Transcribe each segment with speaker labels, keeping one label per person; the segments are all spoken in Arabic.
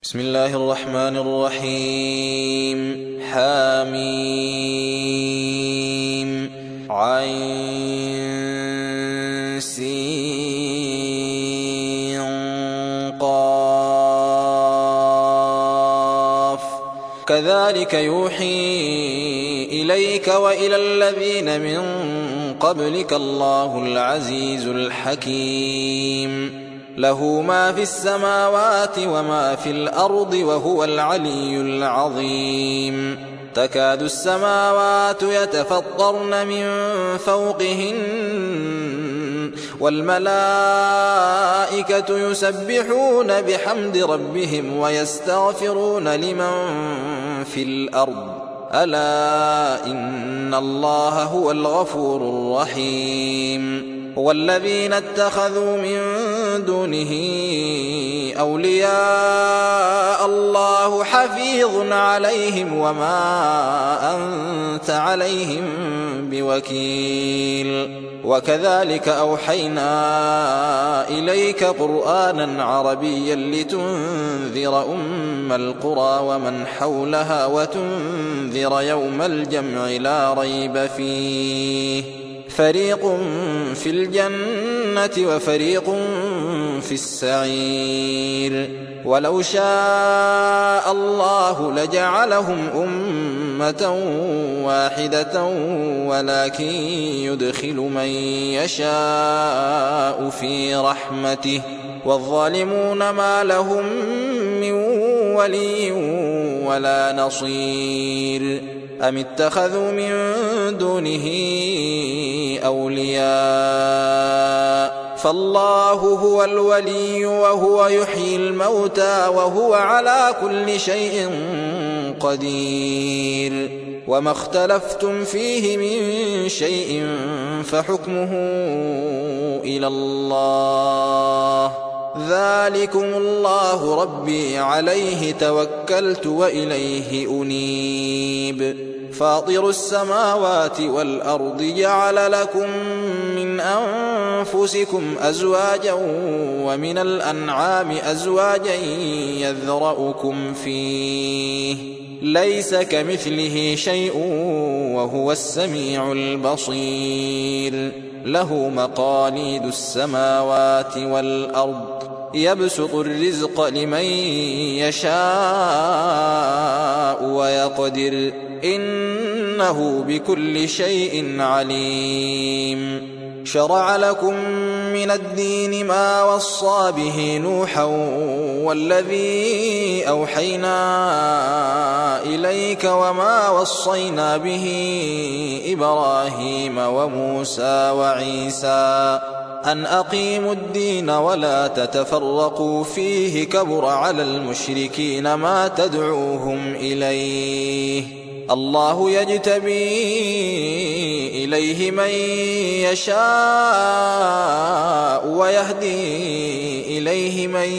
Speaker 1: بسم الله الرحمن الرحيم. حميم عين سين قاف كذلك يوحي إليك وإلى الذين من قبلك الله العزيز الحكيم له ما في السماوات وما في الأرض وهو العلي العظيم تكاد السماوات يتفطرن من فوقهن والملائكة يسبحون بحمد ربهم ويستغفرون لمن في الأرض ألا إن الله هو الغفور الرحيم والذين اتخذوا من دونه أولياء الله حفيظ عليهم وما أنت عليهم بوكيل وكذلك أوحينا إليك قرآنا عربيا لتنذر أم القرى ومن حولها وتنذر يوم الجمع لا ريب فيه فريق في الجنة وفريق في السعير ولو شاء الله لجعلهم أمة واحدة ولكن يدخل من يشاء في رحمته والظالمون ما لهم من ولي ولا نصير أم اتخذوا من دونه أولياء فالله هو الولي وهو يحيي الموتى وهو على كل شيء قدير وما اختلفتم فيه من شيء فحكمه إلى الله ذلكم الله ربي عليه توكلت وإليه أنيب فاطر السماوات والأرض جعل لكم من أنفسكم أزواجا ومن الأنعام أزواجا يذرأكم فيه ليس كمثله شيء وهو السميع البصير له مقاليد السماوات والأرض يبسط الرزق لمن يشاء ويقدر إنه بكل شيء عليم شرع لكم من الدين ما وصى به نوحا والذي أوحينا إليك وما وصينا به إبراهيم وموسى وعيسى أن أقيموا الدين ولا تتفرقوا فيه كبر على المشركين ما تدعوهم إليه الله يجتبي إليه من يشاء ويهدي إليه من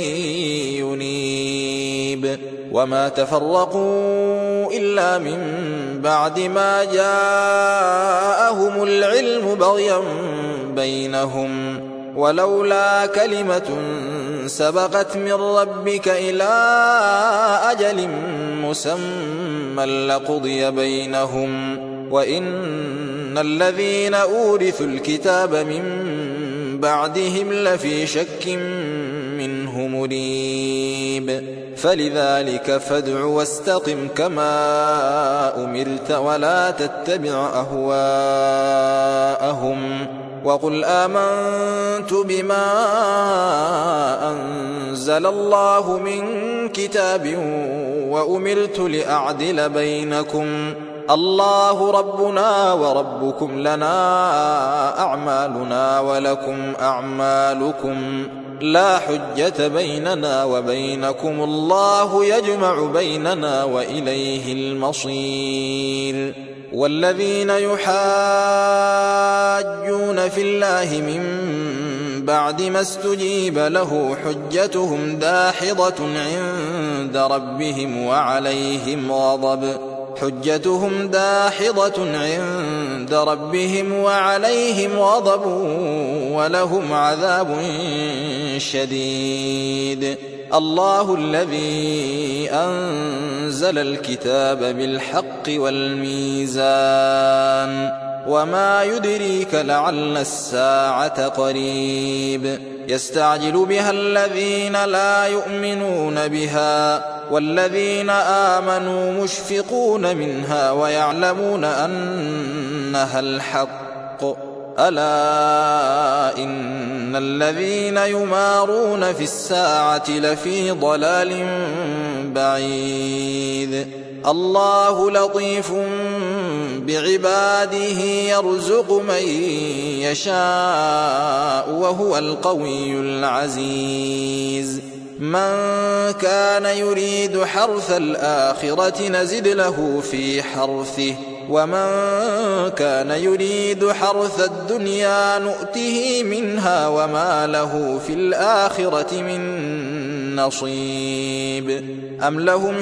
Speaker 1: ينيب وما تفرقوا إلا من بعد ما جاءهم العلم بغيا بينهم ولولا كلمة سبقت من ربك إلى أجل مسمى لقضي بينهم وإن الذين أورثوا الكتاب من بعدهم لفي شك منه مريب فلذلك فادع واستقم كما أمرت ولا تتبع أهواءهم وقل آمنت بما أنزل الله من كتاب وأمرت لأعدل بينكم الله ربنا وربكم لنا أعمالنا ولكم أعمالكم لا حجة بيننا وبينكم الله يجمع بيننا وإليه المصير والذين يحاجون في الله من بعد ما استجيب له حجتهم داحضة عند ربهم وعليهم غضب ولهم عذاب شديد. الله الذي أنزل الكتاب بالحق والميزان وما يدريك لعل الساعة قريب. يستعجل بها الذين لا يؤمنون بها والذين آمنوا مشفقون منها ويعلمون أنها الحق. ألا إن الذين يمارون في الساعة لفي ضلال بعيد. الله لطيف بعباده يرزق من يشاء وهو القوي العزيز. من كان يريد حرث الآخرة نزد له في حرثه ومن كان يريد حرث الدنيا نؤته منها وما له في الآخرة من نصيب. أم لهم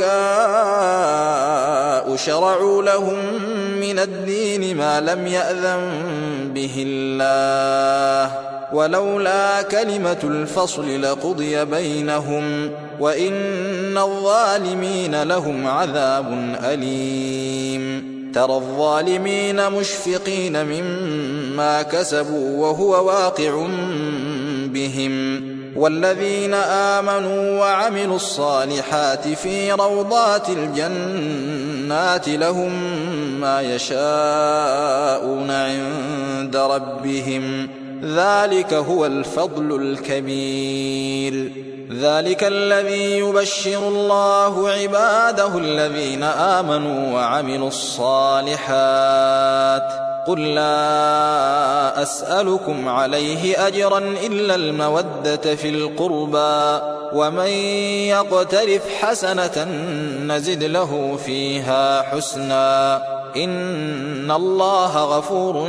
Speaker 1: شركاء شرعوا لهم من الدين ما لم يأذن به الله ولولا كلمة الفصل لقضي بينهم وإن الظالمين لهم عذاب أليم. ترى الظالمين مشفقين مما كسبوا وهو واقع بهم والذين آمنوا وعملوا الصالحات في روضات الجنات لهم ما يشاءون عند ربهم ذلك هو الفضل الكبير. ذلك الذي يبشر الله عباده الذين آمنوا وعملوا الصالحات. قل لا أسألكم عليه أجرا إلا المودة في القربى ومن يقترف حسنة نزد له فيها حسنا إن الله غفور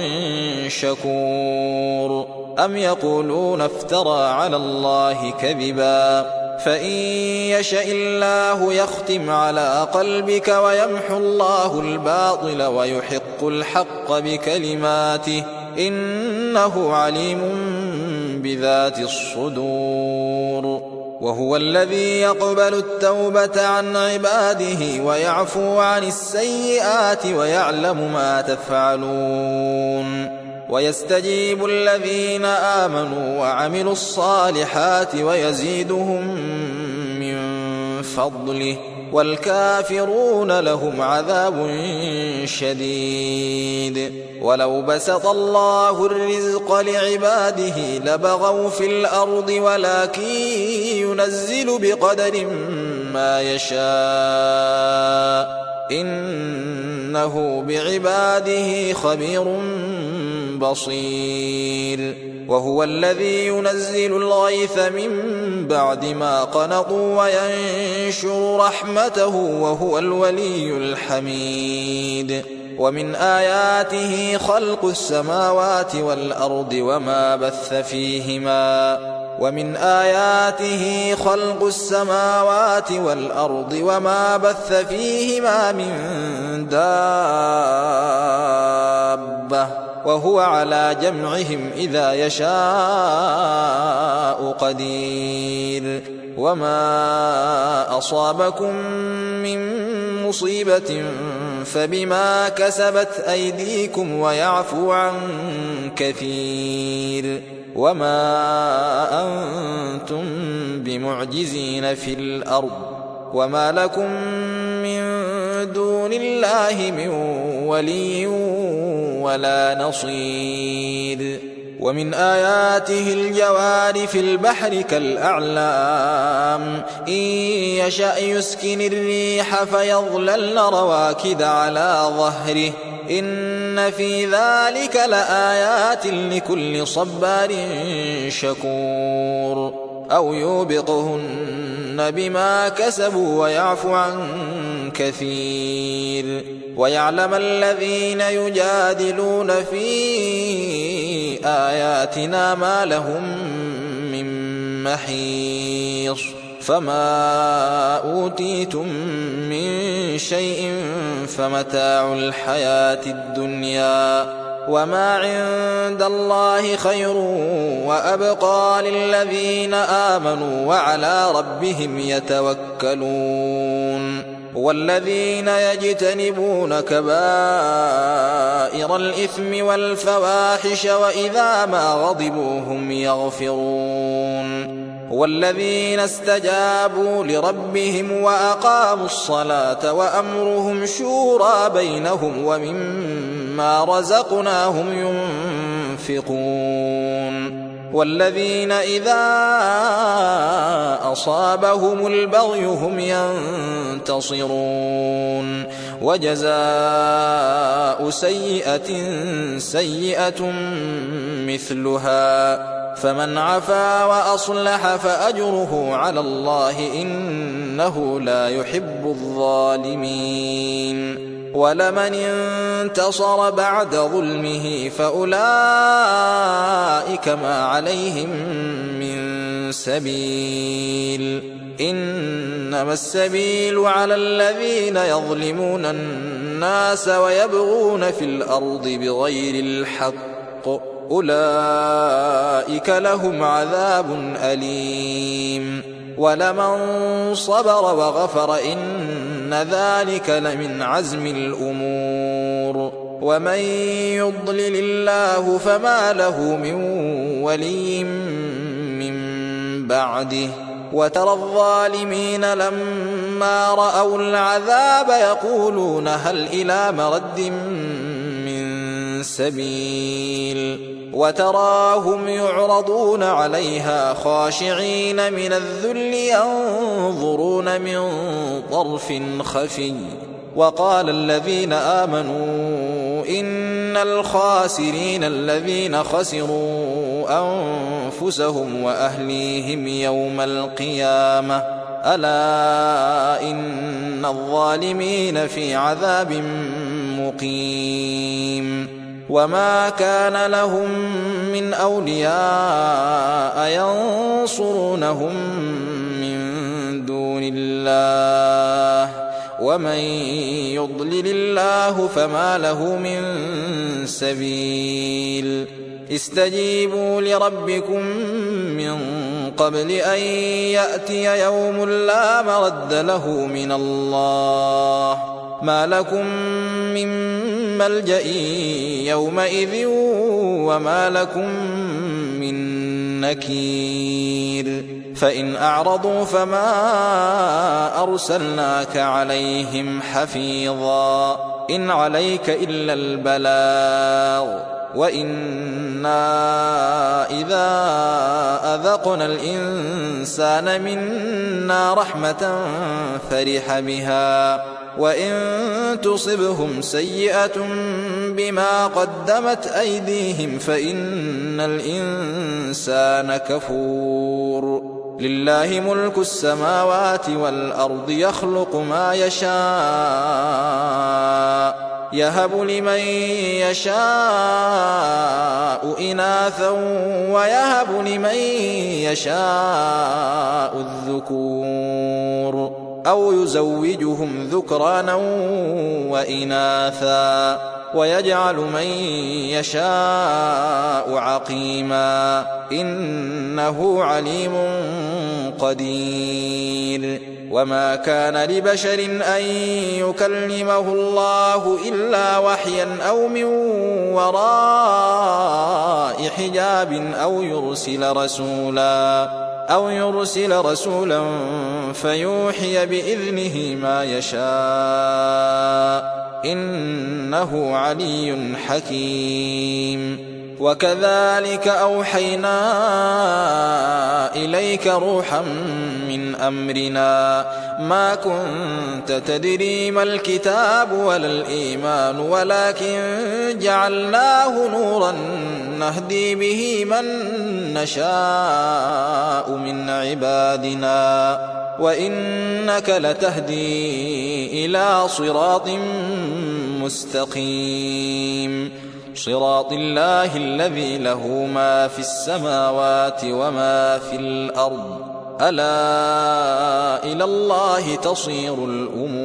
Speaker 1: شكور. أم يقولون افترى على الله كذبا فإن يشأ الله يختم على قلبك ويمحو الله الباطل ويحق الحق بكلماته إنه عليم بذات الصدور. وهو الذي يقبل التوبة عن عباده ويعفو عن السيئات ويعلم ما تفعلون. ويستجيب الذين آمنوا وعملوا الصالحات ويزيدهم من فضله والكافرون لهم عذاب شديد. ولو بسط الله الرزق لعباده لبغوا في الأرض ولكن ينزل بقدر ما يشاء إنه بعباده خبير بصير. وهو الذي ينزل الغيث من بعد ما قنطوا وينشر رحمته وهو الولي الحميد. ومن آياته خلق السماوات والأرض وما بث فيهما ومن آياته خلق السماوات والأرض وما بث فيهما من دابة وهو على جمعهم إذا يشاء قدير. وما أصابكم من مصيبة فبما كسبت أيديكم ويعفو عن كثير. وما أنتم بمعجزين في الأرض وما لكم من دون الله من ولي ولا نصير. ومن آياته الجوار في البحر كالأعلام إن يشأ يسكن الريح فيظللن رواكد على ظهره إن في ذلك لآيات لكل صبار شكور. أو يوبقهن بما كسبوا ويعفو عن كثير. ويعلم الذين يجادلون في آياتنا ما لهم من محيص. فما أوتيتم من شيء فمتاع الحياة الدنيا وما عند الله خير وأبقى للذين آمنوا وعلى ربهم يتوكلون والذين يجتنبون كبائر الإثم والفواحش وإذا ما غضبوا هم يغفرون والذين استجابوا لربهم وأقاموا الصلاة وأمرهم شورى بينهم ومما رزقناهم ينفقون والذين إذا أصابهم البغي هم ينتصرون وجزاء سيئة سيئة مثلها فمن عفا وأصلح فأجره على الله إنه لا يحب الظالمين ولمن انتصر بعد ظلمه فأولئك ما عليهم من سبيل إنما السبيل على الذين يظلمون الناس ويبغون في الأرض بغير الحق أولئك لهم عذاب أليم ولمن صبر وغفر إن ذلك لمن عزم الأمور ومن يضلل الله فما له من ولي من بعده وترى الظالمين لما رأوا العذاب يقولون هل إلى مرد من سبيل وتراهم يعرضون عليها خاشعين من الذل ينظرون من طرف خفي وقال الذين آمنوا إن الخاسرين الذين خسروا أنفسهم وأهليهم يوم القيامة ألا إن الظالمين في عذاب مقيم وما كان لهم من أولياء ينصرونهم من دون الله ومن يضلل الله فما له من سبيل استجيبوا لربكم من قبل أن يأتي يوم لا مرد له من الله ما لكم من ملجأ يومئذ وما لكم من نكير فإن أعرضوا فما أرسلناك عليهم حفيظا إن عليك إلا البلاغ وإنا إذا أذقنا الإنسان منا رحمة فرح بها وإن تصبهم سيئة بما قدمت أيديهم فإن الإنسان كفور لله ملك السماوات والأرض يخلق ما يشاء يهب لمن يشاء إناثا ويهب لمن يشاء الذكور أو يزوجهم ذكرانا وإناثا ويجعل من يشاء عقيما إنه عليم قدير وما كان لبشر أن يكلمه الله إلا وحيا أو من وراء حجاب أو يرسل رسولا فيوحي بإذنه ما يشاء إنه علي حكيم وكذلك أوحينا إليك روحا من أمرنا ما كنت تدري ما الكتاب ولا الإيمان ولكن جعلناه نورا نهدي به من نشاء من عبادنا وإنك لتهدي إلى صراط مستقيم صراط الله الذي له ما في السماوات وما في الأرض ألا إلى الله تصير الأمور